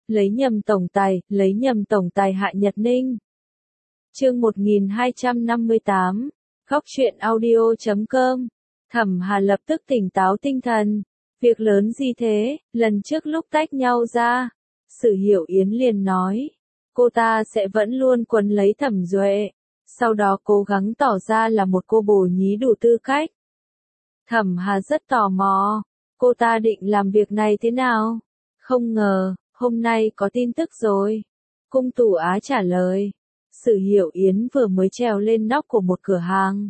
lấy nhầm tổng tài Hạ Nhật Ninh. Chương 1258, Góc truyện audio.com. Thẩm Hà lập tức tỉnh táo tinh thần. Việc lớn gì thế, lần trước lúc tách nhau ra, Sử Hiểu Yến liền nói, cô ta sẽ vẫn luôn quấn lấy Thẩm Duệ, sau đó cố gắng tỏ ra là một cô bồ nhí đủ tư cách. Thẩm Hà rất tò mò, cô ta định làm việc này thế nào? Không ngờ, hôm nay có tin tức rồi. Cung Tủ Á trả lời, Sử Hiểu Yến vừa mới trèo lên nóc của một cửa hàng.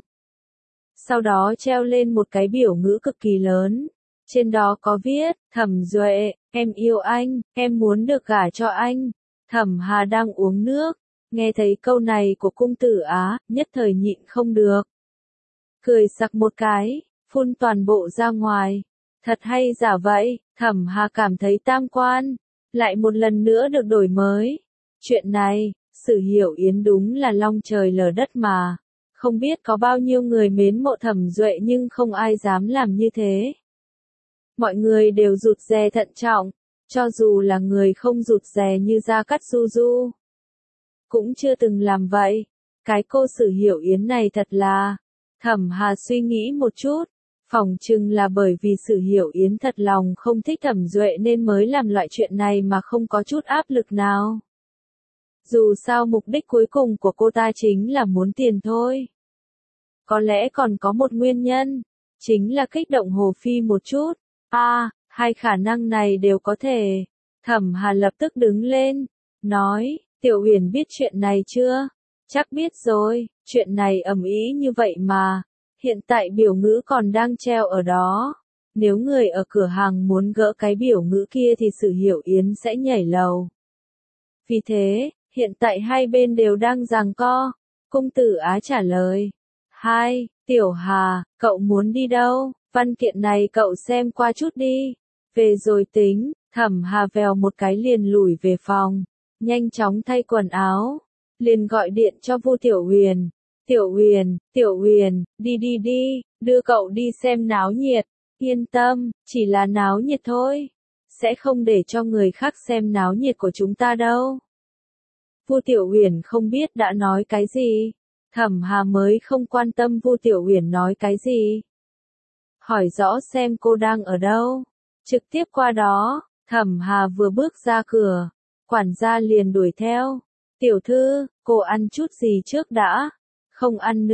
Sau đó treo lên một cái biểu ngữ cực kỳ lớn. Trên đó có viết, Thẩm Duệ, em yêu anh, em muốn được gả cho anh. Thẩm Hà đang uống nước, nghe thấy câu này của Cung Tử Á, nhất thời nhịn không được. Cười sặc một cái, phun toàn bộ ra ngoài. Thật hay giả vậy, Thẩm Hà cảm thấy tam quan, lại một lần nữa được đổi mới. Chuyện này, Sử Hiểu Yến đúng là long trời lở đất mà. Không biết có bao nhiêu người mến mộ Thẩm Duệ nhưng không ai dám làm như thế. Mọi người đều rụt rè thận trọng, cho dù là người không rụt rè như Gia Cát Du Du, cũng chưa từng làm vậy. Cái cô Sử Hiểu Yến này thật là... Thẩm Hà suy nghĩ một chút, phỏng chừng là bởi vì Sử Hiểu Yến thật lòng không thích Thẩm Duệ nên mới làm loại chuyện này mà không có chút áp lực nào. Dù sao mục đích cuối cùng của cô ta chính là muốn tiền thôi. Có lẽ còn có một nguyên nhân, chính là kích động Hồ Phi một chút. Hai khả năng này đều có thể. Thẩm Hà lập tức đứng lên, nói, Tiểu Uyển biết chuyện này chưa? Chắc biết rồi, chuyện này ầm ĩ như vậy mà. Hiện tại biểu ngữ còn đang treo ở đó. Nếu người ở cửa hàng muốn gỡ cái biểu ngữ kia thì Sử Hiểu Yến sẽ nhảy lầu. Vì thế, hiện tại hai bên đều đang giằng co. Cung Tử Á trả lời. Tiểu Hà, cậu muốn đi đâu? Văn kiện này cậu xem qua chút đi. Về rồi tính. Thẩm Hà vèo một cái liền lủi về phòng. Nhanh chóng thay quần áo. Liền gọi điện cho Vu Tiểu Huyền. Tiểu Huyền, đi, đưa cậu đi xem náo nhiệt. Yên tâm, chỉ là náo nhiệt thôi. Sẽ không để cho người khác xem náo nhiệt của chúng ta đâu. Vu Tiểu Huyền không biết đã nói cái gì. Thẩm Hà mới không quan tâm Vu Tiểu Huyền nói cái gì. Hỏi rõ xem cô đang ở đâu. Trực tiếp qua đó, Thẩm Hà vừa bước ra cửa. Quản gia liền đuổi theo. Tiểu thư, cô ăn chút gì trước đã? Không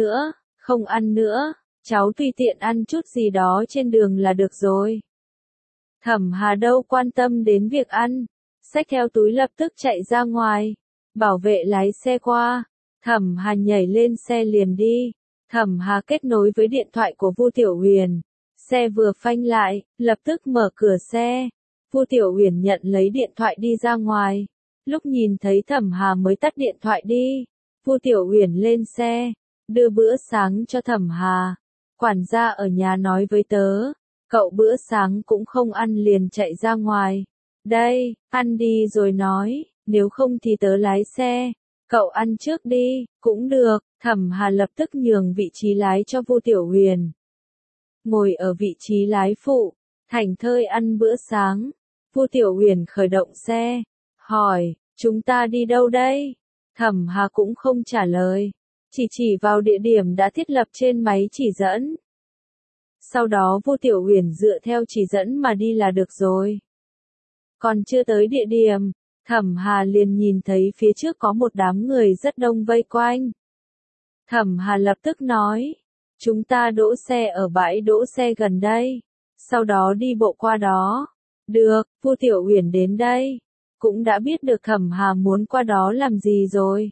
ăn nữa, cháu tùy tiện ăn chút gì đó trên đường là được rồi. Thẩm Hà đâu quan tâm đến việc ăn, xách theo túi lập tức chạy ra ngoài. Bảo vệ lái xe qua, Thẩm Hà nhảy lên xe liền đi. Thẩm Hà kết nối với điện thoại của Vu Tiểu Huyền. Xe vừa phanh lại, lập tức mở cửa xe. Vu Tiểu Huyền nhận lấy điện thoại đi ra ngoài. Lúc nhìn thấy Thẩm Hà mới tắt điện thoại đi. Vu Tiểu Huyền lên xe, đưa bữa sáng cho Thẩm Hà. Quản gia ở nhà nói với tớ, cậu bữa sáng cũng không ăn liền chạy ra ngoài. Đây, ăn đi rồi nói, nếu không thì tớ lái xe. Cậu ăn trước đi, cũng được. Thẩm Hà lập tức nhường vị trí lái cho Vu Tiểu Huyền. Ngồi ở vị trí lái phụ, thảnh thơi ăn bữa sáng. Vu Tiểu Huyền khởi động xe, hỏi, chúng ta đi đâu đây? Thẩm Hà cũng không trả lời, chỉ vào địa điểm đã thiết lập trên máy chỉ dẫn. Sau đó Vu Tiểu Huyền dựa theo chỉ dẫn mà đi là được rồi. Còn chưa tới địa điểm, Thẩm Hà liền nhìn thấy phía trước có một đám người rất đông vây quanh. Thẩm Hà lập tức nói, chúng ta đỗ xe ở bãi đỗ xe gần đây, sau đó đi bộ qua đó. Được, Vu Tiểu Huyền đến đây, cũng đã biết được Thẩm Hà muốn qua đó làm gì rồi.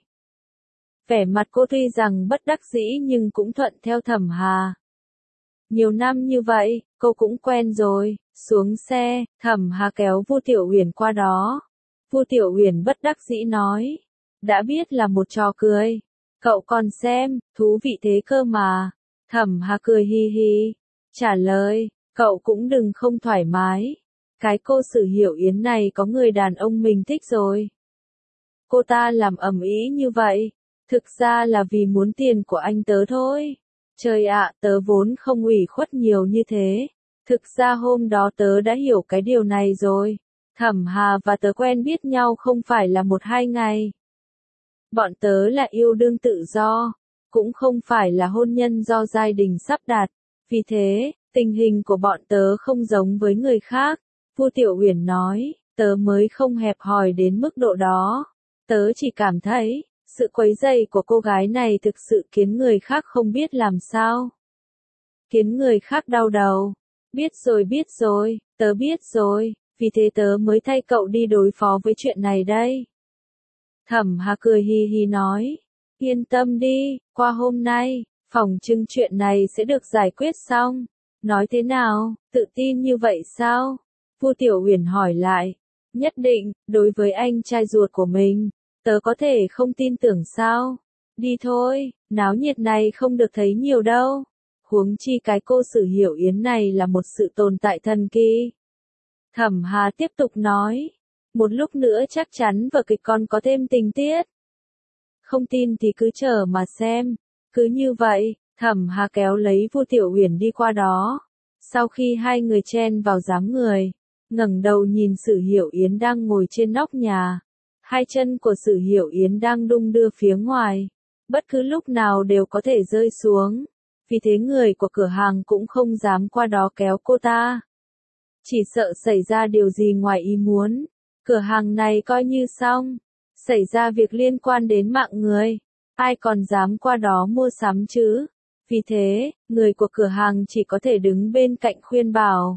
Vẻ mặt cô tuy rằng bất đắc dĩ nhưng cũng thuận theo Thẩm Hà. Nhiều năm như vậy, cô cũng quen rồi. Xuống xe, Thẩm Hà kéo Vu Tiểu Huyền qua đó. Vu Tiểu Huyền bất đắc dĩ nói, đã biết là một trò cười, cậu còn xem, thú vị thế cơ mà. Thẩm Hà cười hi hi, trả lời, cậu cũng đừng không thoải mái. Cái cô Sử Hiểu Yến này có người đàn ông mình thích rồi. Cô ta làm ầm ĩ như vậy, thực ra là vì muốn tiền của anh tớ thôi. Trời ạ, tớ vốn không ủy khuất nhiều như thế. Thực ra hôm đó tớ đã hiểu cái điều này rồi. Thẩm Hà và tớ quen biết nhau không phải là 1-2 ngày. Bọn tớ là yêu đương tự do, cũng không phải là hôn nhân do gia đình sắp đặt. Vì thế, tình hình của bọn tớ không giống với người khác. Vu Tiểu Uyển nói, tớ mới không hẹp hòi đến mức độ đó. Tớ chỉ cảm thấy, sự quấy rầy của cô gái này thực sự khiến người khác không biết làm sao. Khiến người khác đau đầu. Biết rồi, tớ biết rồi, vì thế tớ mới thay cậu đi đối phó với chuyện này đây. Thẩm Hà cười hì hì nói, yên tâm đi, qua hôm nay, phỏng chừng chuyện này sẽ được giải quyết xong. Nói thế nào, tự tin như vậy sao? Vu Tiểu Uyển hỏi lại. Nhất định, đối với anh trai ruột của mình, tớ có thể không tin tưởng sao? Đi thôi, náo nhiệt này không được thấy nhiều đâu. Huống chi cái cô Sử Hiểu Yến này là một sự tồn tại thần kỳ. Thẩm Hà tiếp tục nói, một lúc nữa chắc chắn vở kịch còn có thêm tình tiết. Không tin thì cứ chờ mà xem. Cứ như vậy, Thẩm Hà kéo lấy Vu Tiểu Uyển đi qua đó. Sau khi hai người chen vào dáng người, ngẩng đầu nhìn Sử Hiểu Yến đang ngồi trên nóc nhà. Hai chân của Sử Hiểu Yến đang đung đưa phía ngoài, bất cứ lúc nào đều có thể rơi xuống. Vì thế người của cửa hàng cũng không dám qua đó kéo cô ta. Chỉ sợ xảy ra điều gì ngoài ý muốn, cửa hàng này coi như xong. Xảy ra việc liên quan đến mạng người, ai còn dám qua đó mua sắm chứ? Vì thế, người của cửa hàng chỉ có thể đứng bên cạnh khuyên bảo.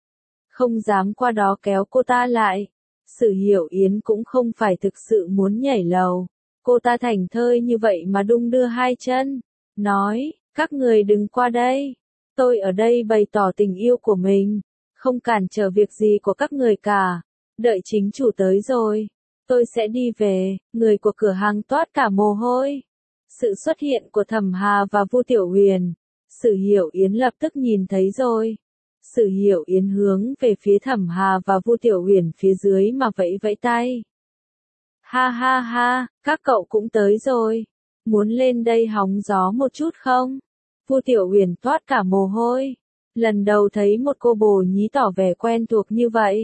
Không dám qua đó kéo cô ta lại. Sử Hiểu Yến cũng không phải thực sự muốn nhảy lầu. Cô ta thảnh thơi như vậy mà đung đưa hai chân. Nói, các người đừng qua đây. Tôi ở đây bày tỏ tình yêu của mình. Không cản trở việc gì của các người cả. Đợi chính chủ tới rồi, tôi sẽ đi về. Người của cửa hàng toát cả mồ hôi. Sự xuất hiện của Thẩm Hà và Vu Tiểu Uyển, Sử Hiểu Yến lập tức nhìn thấy rồi. Sử Hiểu Yến hướng về phía Thẩm Hà và Vu Tiểu Uyển phía dưới mà vẫy vẫy tay. Ha ha ha, các cậu cũng tới rồi. Muốn lên đây hóng gió một chút không? Vu Tiểu Uyển toát cả mồ hôi. Lần đầu thấy một cô bồ nhí tỏ vẻ quen thuộc như vậy.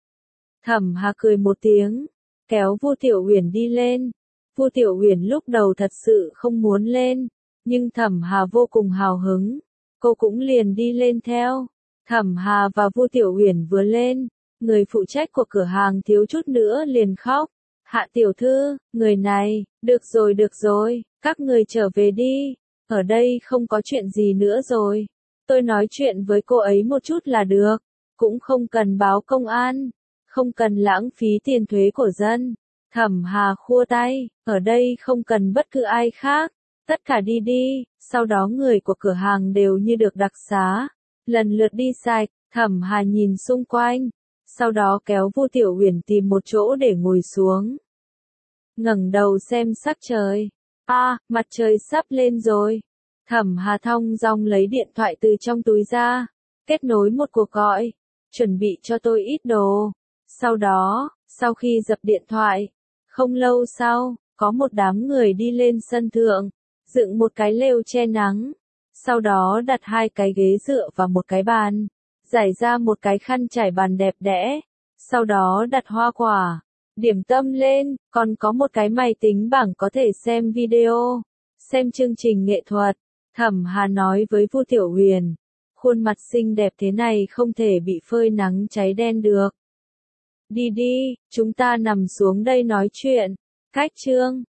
Thẩm Hà cười một tiếng, kéo Vu Tiểu Uyển đi lên. Vu Tiểu Uyển lúc đầu thật sự không muốn lên, nhưng Thẩm Hà vô cùng hào hứng, cô cũng liền đi lên theo. Thẩm Hà và Vu Tiểu Uyển vừa lên, người phụ trách của cửa hàng thiếu chút nữa liền khóc. Hạ tiểu thư, người này, được rồi, các người trở về đi, ở đây không có chuyện gì nữa rồi. Tôi nói chuyện với cô ấy một chút là được, cũng không cần báo công an, không cần lãng phí tiền thuế của dân. Thẩm Hà khua tay, ở đây không cần bất cứ ai khác, tất cả đi đi. Sau đó người của cửa hàng đều như được đặc xá, lần lượt đi sạch. Thẩm Hà nhìn xung quanh, sau đó kéo Vu Tiểu Uyển tìm một chỗ để ngồi xuống. Ngẩng đầu xem sắc trời. Mặt trời sắp lên rồi. Thẩm Hà thong dong lấy điện thoại từ trong túi ra, kết nối một cuộc gọi, chuẩn bị cho tôi ít đồ. Sau đó, sau khi dập điện thoại, không lâu sau, có một đám người đi lên sân thượng, dựng một cái lều che nắng. Sau đó đặt 2 cái ghế dựa và một cái bàn, rải ra một cái khăn trải bàn đẹp đẽ. Sau đó đặt hoa quả, điểm tâm lên, còn có một cái máy tính bảng có thể xem video, xem chương trình nghệ thuật. Thẩm Hà nói với Vu Tiểu Uyển, khuôn mặt xinh đẹp thế này không thể bị phơi nắng cháy đen được. Đi đi, chúng ta nằm xuống đây nói chuyện. Cách chương